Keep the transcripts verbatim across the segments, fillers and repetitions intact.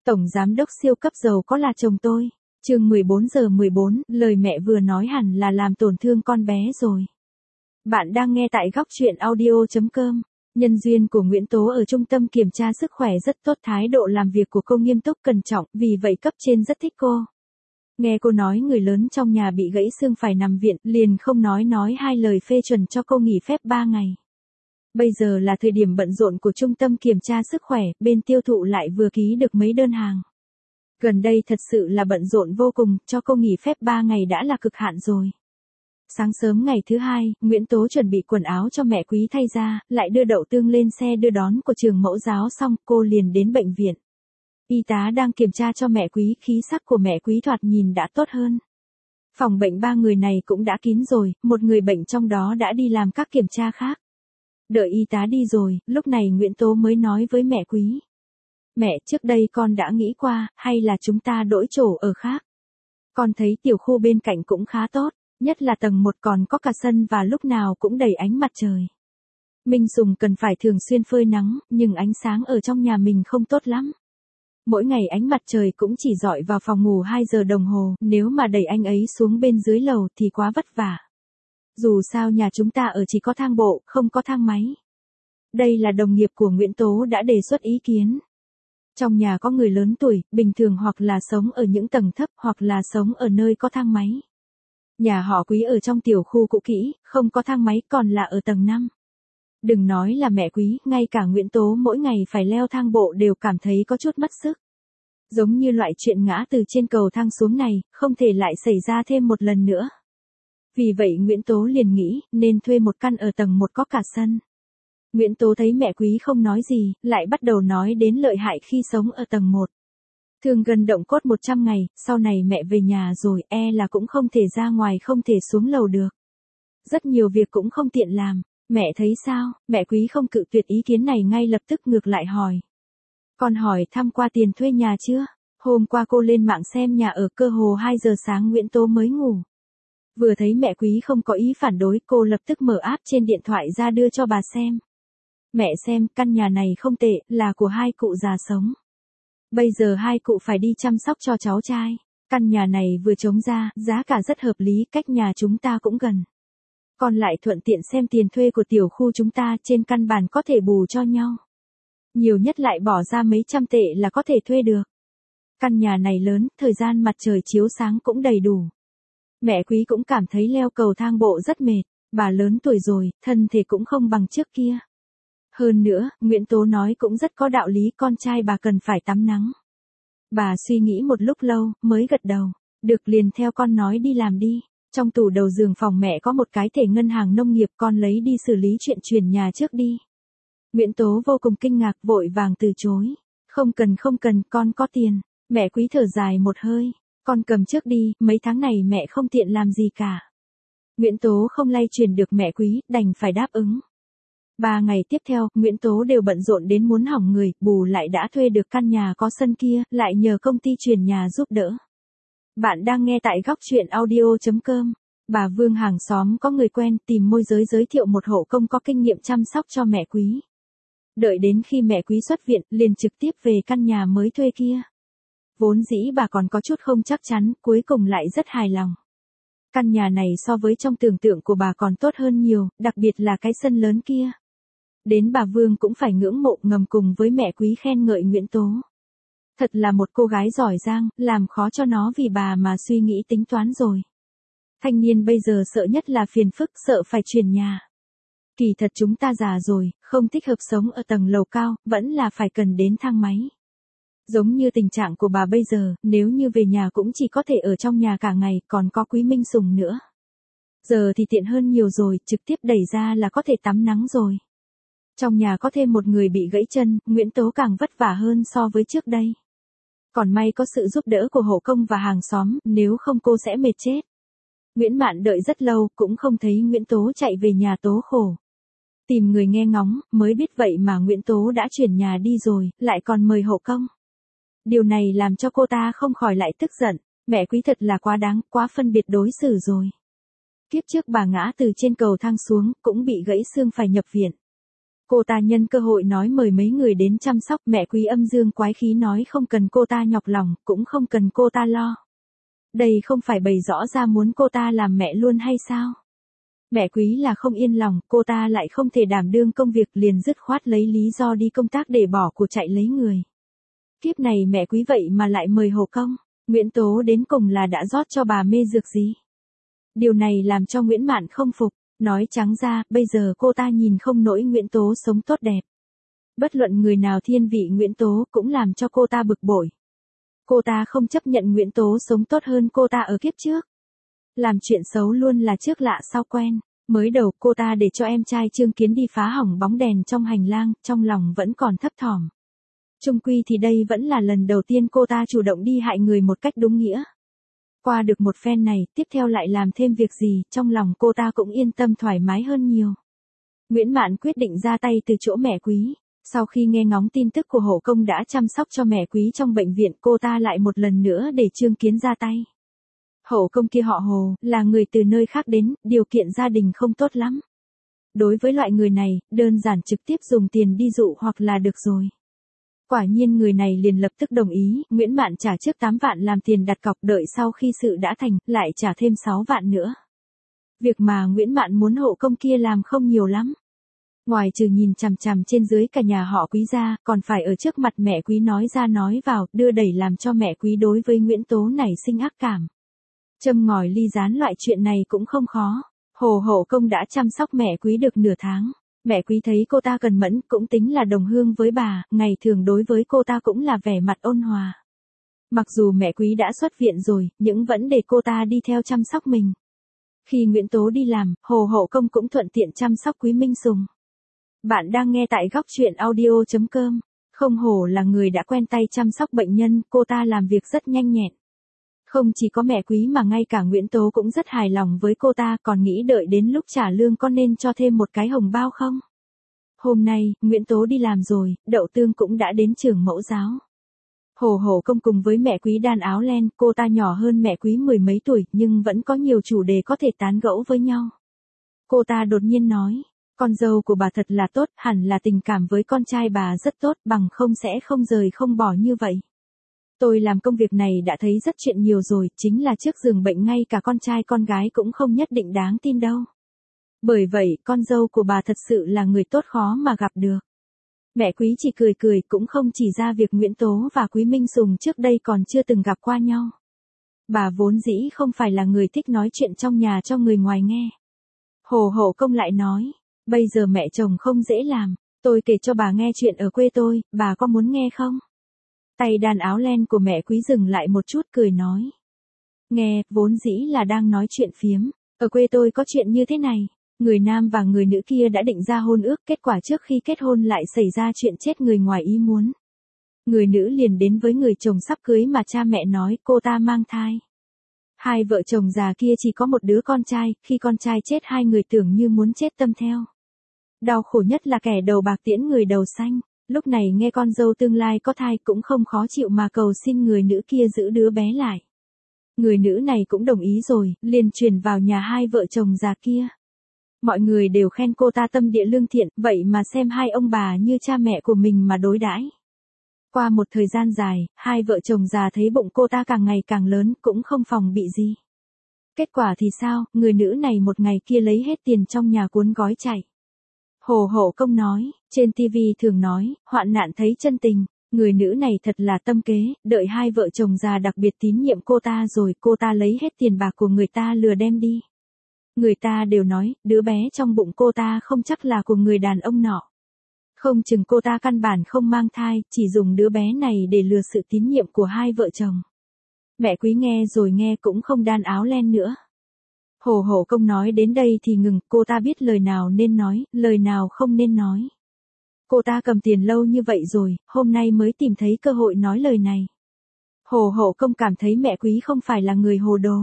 Tổng giám đốc siêu cấp giàu có là chồng tôi. Chương mười bốn giờ mười bốn, lời mẹ vừa nói hẳn là làm tổn thương con bé rồi. Bạn đang nghe tại góc truyện audio chấm com. Nhân duyên của Nguyễn Tố ở trung tâm kiểm tra sức khỏe rất tốt, thái độ làm việc của cô nghiêm túc cẩn trọng, vì vậy cấp trên rất thích cô. Nghe cô nói người lớn trong nhà bị gãy xương phải nằm viện, liền không nói nói hai lời phê chuẩn cho cô nghỉ phép ba ngày. Bây giờ là thời điểm bận rộn của trung tâm kiểm tra sức khỏe, bên tiêu thụ lại vừa ký được mấy đơn hàng. Gần đây thật sự là bận rộn vô cùng, cho cô nghỉ phép ba ngày đã là cực hạn rồi. Sáng sớm ngày thứ hai, Nguyễn Tố chuẩn bị quần áo cho mẹ Quý thay ra, lại đưa đậu tương lên xe đưa đón của trường mẫu giáo xong, cô liền đến bệnh viện. Y tá đang kiểm tra cho mẹ Quý, khí sắc của mẹ Quý thoạt nhìn đã tốt hơn. Phòng bệnh ba người này cũng đã kín rồi, một người bệnh trong đó đã đi làm các kiểm tra khác. Đợi y tá đi rồi, lúc này Nguyễn Tố mới nói với mẹ Quý. Mẹ, trước đây con đã nghĩ qua, hay là chúng ta đổi chỗ ở khác. Con thấy tiểu khu bên cạnh cũng khá tốt, nhất là tầng một còn có cả sân và lúc nào cũng đầy ánh mặt trời. Minh Sùng cần phải thường xuyên phơi nắng, nhưng ánh sáng ở trong nhà mình không tốt lắm. Mỗi ngày ánh mặt trời cũng chỉ dọi vào phòng ngủ hai giờ đồng hồ, nếu mà đẩy anh ấy xuống bên dưới lầu thì quá vất vả. Dù sao nhà chúng ta ở chỉ có thang bộ, không có thang máy. Đây là đồng nghiệp của Nguyễn Tố đã đề xuất ý kiến. Trong nhà có người lớn tuổi, bình thường hoặc là sống ở những tầng thấp hoặc là sống ở nơi có thang máy. Nhà họ Quý ở trong tiểu khu cũ kỹ, không có thang máy còn là ở tầng năm. Đừng nói là mẹ Quý, ngay cả Nguyễn Tố mỗi ngày phải leo thang bộ đều cảm thấy có chút mất sức. Giống như loại chuyện ngã từ trên cầu thang xuống này, không thể lại xảy ra thêm một lần nữa. Vì vậy Nguyễn Tố liền nghĩ, nên thuê một căn ở tầng một có cả sân. Nguyễn Tố thấy mẹ Quý không nói gì, lại bắt đầu nói đến lợi hại khi sống ở tầng một. Thương gần động cốt một trăm ngày, sau này mẹ về nhà rồi, e là cũng không thể ra ngoài không thể xuống lầu được. Rất nhiều việc cũng không tiện làm, mẹ thấy sao? Mẹ Quý không cự tuyệt ý kiến này ngay lập tức ngược lại hỏi. Con hỏi thăm qua tiền thuê nhà chưa? Hôm qua cô lên mạng xem nhà ở, cơ hồ hai giờ sáng Nguyễn Tố mới ngủ. Vừa thấy mẹ Quý không có ý phản đối, cô lập tức mở app trên điện thoại ra đưa cho bà xem. Mẹ xem, căn nhà này không tệ, là của hai cụ già sống. Bây giờ hai cụ phải đi chăm sóc cho cháu trai. Căn nhà này vừa trống ra, giá cả rất hợp lý, cách nhà chúng ta cũng gần. Còn lại thuận tiện xem tiền thuê của tiểu khu chúng ta, trên căn bản có thể bù cho nhau. Nhiều nhất lại bỏ ra mấy trăm tệ là có thể thuê được. Căn nhà này lớn, thời gian mặt trời chiếu sáng cũng đầy đủ. Mẹ Quý cũng cảm thấy leo cầu thang bộ rất mệt, bà lớn tuổi rồi, thân thể cũng không bằng trước kia. Hơn nữa, Nguyễn Tố nói cũng rất có đạo lý, con trai bà cần phải tắm nắng. Bà suy nghĩ một lúc lâu, mới gật đầu. Được, liền theo con nói đi làm đi. Trong tủ đầu giường phòng mẹ có một cái thẻ ngân hàng nông nghiệp, con lấy đi xử lý chuyện chuyển nhà trước đi. Nguyễn Tố vô cùng kinh ngạc, vội vàng từ chối. Không cần không cần, con có tiền. Mẹ Quý thở dài một hơi. Con cầm trước đi, mấy tháng này mẹ không tiện làm gì cả. Nguyễn Tố không lay chuyển được mẹ Quý, đành phải đáp ứng. Ba ngày tiếp theo, Nguyễn Tố đều bận rộn đến muốn hỏng người, bù lại đã thuê được căn nhà có sân kia, lại nhờ công ty chuyển nhà giúp đỡ. Bạn đang nghe tại góc truyện audio chấm com. Bà Vương hàng xóm có người quen, tìm môi giới giới thiệu một hộ công có kinh nghiệm chăm sóc cho mẹ Quý. Đợi đến khi mẹ Quý xuất viện, liền trực tiếp về căn nhà mới thuê kia. Vốn dĩ bà còn có chút không chắc chắn, cuối cùng lại rất hài lòng. Căn nhà này so với trong tưởng tượng của bà còn tốt hơn nhiều, đặc biệt là cái sân lớn kia. Đến bà Vương cũng phải ngưỡng mộ, ngầm cùng với mẹ Quý khen ngợi Nguyễn Tố. Thật là một cô gái giỏi giang, làm khó cho nó vì bà mà suy nghĩ tính toán rồi. Thanh niên bây giờ sợ nhất là phiền phức, sợ phải chuyển nhà. Kỳ thật chúng ta già rồi, không thích hợp sống ở tầng lầu cao, vẫn là phải cần đến thang máy. Giống như tình trạng của bà bây giờ, nếu như về nhà cũng chỉ có thể ở trong nhà cả ngày, còn có Quý Minh Sùng nữa. Giờ thì tiện hơn nhiều rồi, trực tiếp đẩy ra là có thể tắm nắng rồi. Trong nhà có thêm một người bị gãy chân, Nguyễn Tố càng vất vả hơn so với trước đây. Còn may có sự giúp đỡ của hộ công và hàng xóm, nếu không cô sẽ mệt chết. Nguyễn Mạn đợi rất lâu, cũng không thấy Nguyễn Tố chạy về nhà tố khổ. Tìm người nghe ngóng, mới biết vậy mà Nguyễn Tố đã chuyển nhà đi rồi, lại còn mời hộ công. Điều này làm cho cô ta không khỏi lại tức giận, mẹ Quý thật là quá đáng, quá phân biệt đối xử rồi. Kiếp trước bà ngã từ trên cầu thang xuống, cũng bị gãy xương phải nhập viện. Cô ta nhân cơ hội nói mời mấy người đến chăm sóc. Mẹ Quý âm dương quái khí nói không cần cô ta nhọc lòng, cũng không cần cô ta lo. Đây không phải bày rõ ra muốn cô ta làm mẹ luôn hay sao? Mẹ Quý là không yên lòng, cô ta lại không thể đảm đương công việc, liền dứt khoát lấy lý do đi công tác để bỏ của chạy lấy người. Kiếp này mẹ Quý vậy mà lại mời Hồ Công. Nguyễn Tố đến cùng là đã rót cho bà mê dược gì? Điều này làm cho Nguyễn Mạn không phục. Nói trắng ra, bây giờ cô ta nhìn không nổi Nguyễn Tố sống tốt đẹp. Bất luận người nào thiên vị Nguyễn Tố cũng làm cho cô ta bực bội. Cô ta không chấp nhận Nguyễn Tố sống tốt hơn cô ta ở kiếp trước. Làm chuyện xấu luôn là trước lạ sau quen. Mới đầu cô ta để cho em trai Trương Kiến đi phá hỏng bóng đèn trong hành lang, trong lòng vẫn còn thấp thỏm. Chung quy thì đây vẫn là lần đầu tiên cô ta chủ động đi hại người một cách đúng nghĩa. Qua được một phen này, tiếp theo lại làm thêm việc gì, trong lòng cô ta cũng yên tâm thoải mái hơn nhiều. Nguyễn Mạn quyết định ra tay từ chỗ mẹ Quý. Sau khi nghe ngóng tin tức của Hổ Công đã chăm sóc cho mẹ Quý trong bệnh viện, cô ta lại một lần nữa để Trương Kiến ra tay. Hổ Công kia họ Hồ, là người từ nơi khác đến, điều kiện gia đình không tốt lắm. Đối với loại người này, đơn giản trực tiếp dùng tiền đi dụ hoặc là được rồi. Quả nhiên người này liền lập tức đồng ý, Nguyễn Mạn trả trước tám vạn làm tiền đặt cọc, đợi sau khi sự đã thành, lại trả thêm sáu vạn nữa. Việc mà Nguyễn Mạn muốn Hộ Công kia làm không nhiều lắm. Ngoài trừ nhìn chằm chằm trên dưới cả nhà họ Quý ra, còn phải ở trước mặt mẹ Quý nói ra nói vào, đưa đẩy làm cho mẹ Quý đối với Nguyễn Tố này sinh ác cảm. Châm ngòi ly gián loại chuyện này cũng không khó. Hồ Hộ Công đã chăm sóc mẹ Quý được nửa tháng. Mẹ Quý thấy cô ta cần mẫn, cũng tính là đồng hương với bà, ngày thường đối với cô ta cũng là vẻ mặt ôn hòa. Mặc dù mẹ Quý đã xuất viện rồi, nhưng vẫn để cô ta đi theo chăm sóc mình. Khi Nguyễn Tố đi làm, Hồ Hộ Công cũng thuận tiện chăm sóc Quý Minh Sùng. Bạn đang nghe tại góc truyện audio chấm com. Không hổ là người đã quen tay chăm sóc bệnh nhân, cô ta làm việc rất nhanh nhẹn. Không chỉ có mẹ Quý mà ngay cả Nguyễn Tố cũng rất hài lòng với cô ta, còn nghĩ đợi đến lúc trả lương có nên cho thêm một cái hồng bao không? Hôm nay, Nguyễn Tố đi làm rồi, Đậu Tương cũng đã đến trường mẫu giáo. Hồ Hổ Công cùng với mẹ Quý đan áo len, cô ta nhỏ hơn mẹ Quý mười mấy tuổi, nhưng vẫn có nhiều chủ đề có thể tán gẫu với nhau. Cô ta đột nhiên nói, con dâu của bà thật là tốt, hẳn là tình cảm với con trai bà rất tốt, bằng không sẽ không rời không bỏ như vậy. Tôi làm công việc này đã thấy rất chuyện nhiều rồi, chính là trước giường bệnh ngay cả con trai con gái cũng không nhất định đáng tin đâu. Bởi vậy, con dâu của bà thật sự là người tốt khó mà gặp được. Mẹ Quý chỉ cười cười, cũng không chỉ ra việc Nguyễn Tố và Quý Minh Sùng trước đây còn chưa từng gặp qua nhau. Bà vốn dĩ không phải là người thích nói chuyện trong nhà cho người ngoài nghe. Hồ Hổ Công lại nói, bây giờ mẹ chồng không dễ làm, tôi kể cho bà nghe chuyện ở quê tôi, bà có muốn nghe không? Tay đàn áo len của mẹ Quý dừng lại một chút cười nói. Nghe, vốn dĩ là đang nói chuyện phiếm, ở quê tôi có chuyện như thế này. Người nam và người nữ kia đã định ra hôn ước, kết quả trước khi kết hôn lại xảy ra chuyện chết người ngoài ý muốn. Người nữ liền đến với người chồng sắp cưới mà cha mẹ nói cô ta mang thai. Hai vợ chồng già kia chỉ có một đứa con trai, khi con trai chết hai người tưởng như muốn chết tâm theo. Đau khổ nhất là kẻ đầu bạc tiễn người đầu xanh, lúc này nghe con dâu tương lai có thai cũng không khó chịu mà cầu xin người nữ kia giữ đứa bé lại. Người nữ này cũng đồng ý rồi, liền chuyển vào nhà hai vợ chồng già kia. Mọi người đều khen cô ta tâm địa lương thiện, vậy mà xem hai ông bà như cha mẹ của mình mà đối đãi. Qua một thời gian dài, hai vợ chồng già thấy bụng cô ta càng ngày càng lớn, cũng không phòng bị gì. Kết quả thì sao, người nữ này một ngày kia lấy hết tiền trong nhà cuốn gói chạy. Hồ Hổ Công nói, trên tivi thường nói, hoạn nạn thấy chân tình, người nữ này thật là tâm kế, đợi hai vợ chồng già đặc biệt tín nhiệm cô ta rồi, cô ta lấy hết tiền bạc của người ta lừa đem đi. Người ta đều nói, đứa bé trong bụng cô ta không chắc là của người đàn ông nọ. Không chừng cô ta căn bản không mang thai, chỉ dùng đứa bé này để lừa sự tín nhiệm của hai vợ chồng. Mẹ Quý nghe rồi nghe cũng không đan áo len nữa. Hồ Hổ Công nói đến đây thì ngừng, cô ta biết lời nào nên nói, lời nào không nên nói. Cô ta cầm tiền lâu như vậy rồi, hôm nay mới tìm thấy cơ hội nói lời này. Hồ Hổ Công cảm thấy mẹ Quý không phải là người hồ đồ.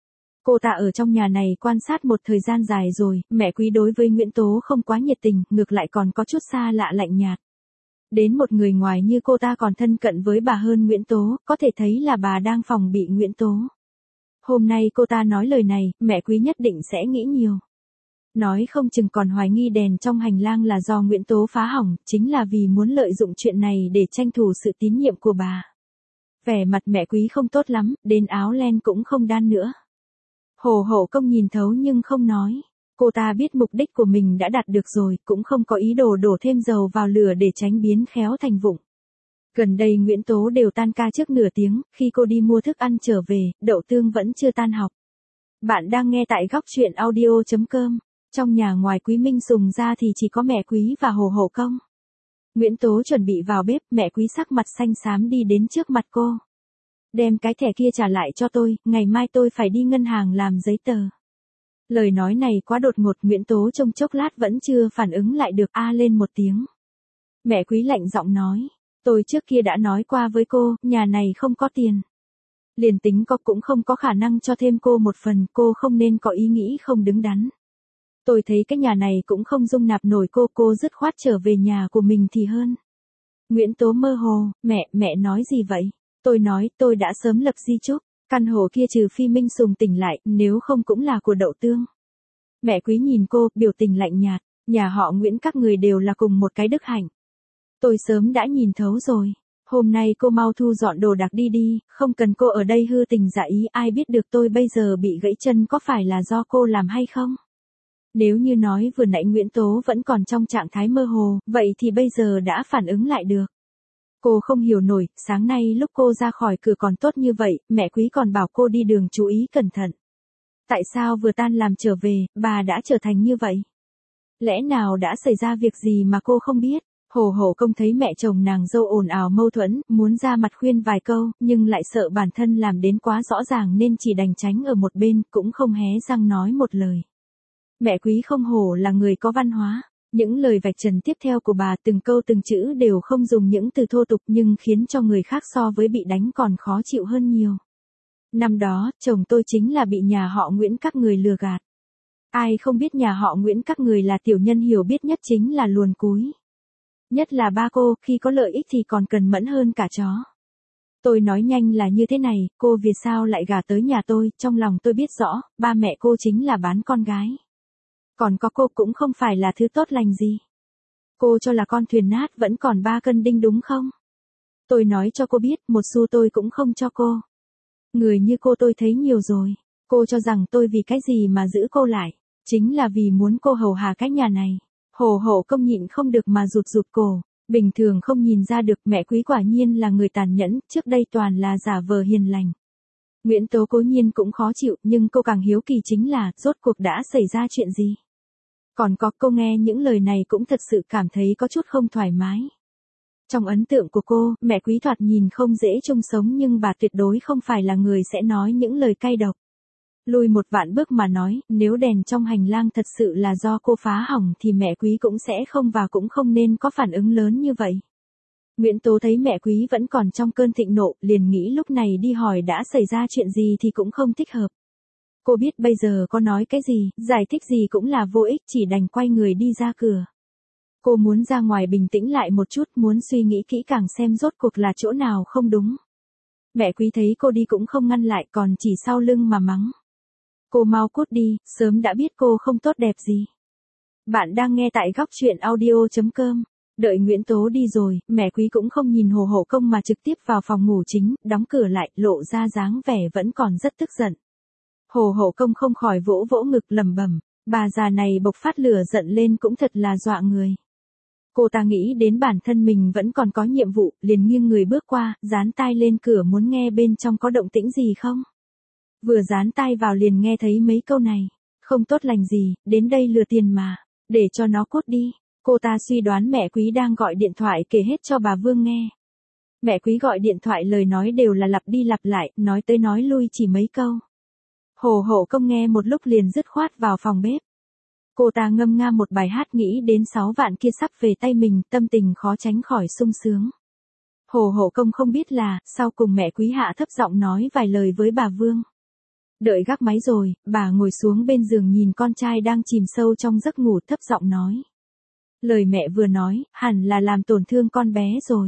Cô ta ở trong nhà này quan sát một thời gian dài rồi, mẹ Quý đối với Nguyễn Tố không quá nhiệt tình, ngược lại còn có chút xa lạ lạnh nhạt. Đến một người ngoài như cô ta còn thân cận với bà hơn Nguyễn Tố, có thể thấy là bà đang phòng bị Nguyễn Tố. Hôm nay cô ta nói lời này, mẹ Quý nhất định sẽ nghĩ nhiều. Nói không chừng còn hoài nghi đèn trong hành lang là do Nguyễn Tố phá hỏng, chính là vì muốn lợi dụng chuyện này để tranh thủ sự tín nhiệm của bà. Vẻ mặt mẹ Quý không tốt lắm, đến áo len cũng không đan nữa. Hồ Hậu Công nhìn thấu nhưng không nói. Cô ta biết mục đích của mình đã đạt được rồi, cũng không có ý đồ đổ thêm dầu vào lửa để tránh biến khéo thành vụng. Gần đây Nguyễn Tố đều tan ca trước nửa tiếng, khi cô đi mua thức ăn trở về, Đậu Tương vẫn chưa tan học. Bạn đang nghe tại góc truyện audio chấm com. Trong nhà ngoài Quý Minh Sùng ra thì chỉ có mẹ Quý và Hồ Hậu Công. Nguyễn Tố chuẩn bị vào bếp, mẹ Quý sắc mặt xanh xám đi đến trước mặt cô. Đem cái thẻ kia trả lại cho tôi, ngày mai tôi phải đi ngân hàng làm giấy tờ. Lời nói này quá đột ngột, Nguyễn Tố trong chốc lát vẫn chưa phản ứng lại được, a lên một tiếng. Mẹ Quý lạnh giọng nói, tôi trước kia đã nói qua với cô, nhà này không có tiền. Liền tính có cũng không có khả năng cho thêm cô một phần, cô không nên có ý nghĩ không đứng đắn. Tôi thấy cái nhà này cũng không dung nạp nổi cô, cô dứt khoát trở về nhà của mình thì hơn. Nguyễn Tố mơ hồ, mẹ, mẹ nói gì vậy? Tôi nói, tôi đã sớm lập di chúc, căn hộ kia trừ phi Minh Sùng tỉnh lại, nếu không cũng là của Đậu Tương. Mẹ Quý nhìn cô, biểu tình lạnh nhạt, nhà họ Nguyễn các người đều là cùng một cái đức hạnh. Tôi sớm đã nhìn thấu rồi, hôm nay cô mau thu dọn đồ đạc đi đi, không cần cô ở đây hư tình giả ý, ai biết được tôi bây giờ bị gãy chân có phải là do cô làm hay không? Nếu như nói vừa nãy Nguyễn Tố vẫn còn trong trạng thái mơ hồ, vậy thì bây giờ đã phản ứng lại được. Cô không hiểu nổi, sáng nay lúc cô ra khỏi cửa còn tốt như vậy, mẹ Quý còn bảo cô đi đường chú ý cẩn thận. Tại sao vừa tan làm trở về, bà đã trở thành như vậy? Lẽ nào đã xảy ra việc gì mà cô không biết? Hồ Hậu Công thấy mẹ chồng nàng dâu ồn ào mâu thuẫn, muốn ra mặt khuyên vài câu, nhưng lại sợ bản thân làm đến quá rõ ràng nên chỉ đành tránh ở một bên, cũng không hé răng nói một lời. Mẹ Quý không hổ là người có văn hóa. Những lời vạch trần tiếp theo của bà từng câu từng chữ đều không dùng những từ thô tục nhưng khiến cho người khác so với bị đánh còn khó chịu hơn nhiều. Năm đó, chồng tôi chính là bị nhà họ Nguyễn các người lừa gạt. Ai không biết nhà họ Nguyễn các người là tiểu nhân hiểu biết nhất chính là luồn cúi. Nhất là ba cô, khi có lợi ích thì còn cần mẫn hơn cả chó. Tôi nói nhanh là như thế này, cô vì sao lại gả tới nhà tôi, trong lòng tôi biết rõ, ba mẹ cô chính là bán con gái. Còn có cô cũng không phải là thứ tốt lành gì. Cô cho là con thuyền nát vẫn còn ba cân đinh đúng không? Tôi nói cho cô biết, một xu tôi cũng không cho cô. Người như cô tôi thấy nhiều rồi. Cô cho rằng tôi vì cái gì mà giữ cô lại? Chính là vì muốn cô hầu hạ cái nhà này. Hồ Hậu Công nhịn không được mà rụt rụt cổ. Bình thường không nhìn ra được mẹ Quý quả nhiên là người tàn nhẫn, trước đây toàn là giả vờ hiền lành. Nguyễn Tố cố nhiên cũng khó chịu, nhưng cô càng hiếu kỳ chính là, rốt cuộc đã xảy ra chuyện gì? Còn có, cô nghe những lời này cũng thật sự cảm thấy có chút không thoải mái. Trong ấn tượng của cô, mẹ Quý thoạt nhìn không dễ chung sống nhưng bà tuyệt đối không phải là người sẽ nói những lời cay độc. Lùi một vạn bước mà nói, nếu đèn trong hành lang thật sự là do cô phá hỏng thì mẹ Quý cũng sẽ không và cũng không nên có phản ứng lớn như vậy. Nguyễn Tố thấy mẹ Quý vẫn còn trong cơn thịnh nộ, liền nghĩ lúc này đi hỏi đã xảy ra chuyện gì thì cũng không thích hợp. Cô biết bây giờ có nói cái gì, giải thích gì cũng là vô ích, chỉ đành quay người đi ra cửa. Cô muốn ra ngoài bình tĩnh lại một chút, muốn suy nghĩ kỹ càng xem rốt cuộc là chỗ nào không đúng. Mẹ Quý thấy cô đi cũng không ngăn lại, còn chỉ sau lưng mà mắng. Cô mau cút đi, sớm đã biết cô không tốt đẹp gì. Bạn đang nghe tại góc truyện audio chấm com. Đợi Nguyễn Tố đi rồi, mẹ Quý cũng không nhìn Hồ Hậu Công mà trực tiếp vào phòng ngủ chính, đóng cửa lại, lộ ra dáng vẻ vẫn còn rất tức giận. Hồ Hậu Công không khỏi vỗ vỗ ngực lẩm bẩm, bà già này bộc phát lửa giận lên cũng thật là dọa người. Cô ta nghĩ đến bản thân mình vẫn còn có nhiệm vụ, liền nghiêng người bước qua, dán tai lên cửa muốn nghe bên trong có động tĩnh gì không. Vừa dán tai vào liền nghe thấy mấy câu này, không tốt lành gì, đến đây lừa tiền mà, để cho nó cút đi. Cô ta suy đoán mẹ Quý đang gọi điện thoại kể hết cho bà Vương nghe. Mẹ Quý gọi điện thoại lời nói đều là lặp đi lặp lại, nói tới nói lui chỉ mấy câu. Hồ Hậu Công nghe một lúc liền dứt khoát vào phòng bếp. Cô ta ngâm nga một bài hát nghĩ đến sáu vạn kia sắp về tay mình, tâm tình khó tránh khỏi sung sướng. Hồ Hậu Công không biết là, sau cùng mẹ Quý hạ thấp giọng nói vài lời với bà Vương. Đợi gác máy rồi, bà ngồi xuống bên giường nhìn con trai đang chìm sâu trong giấc ngủ thấp giọng nói. Lời mẹ vừa nói, hẳn là làm tổn thương con bé rồi.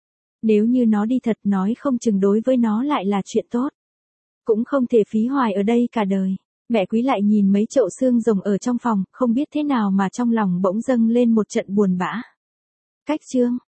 Nếu như nó đi thật nói không chừng đối với nó lại là chuyện tốt. Cũng không thể phí hoài ở đây cả đời. Mẹ Quý lại nhìn mấy chậu xương rồng ở trong phòng, không biết thế nào mà trong lòng bỗng dâng lên một trận buồn bã. Cách chương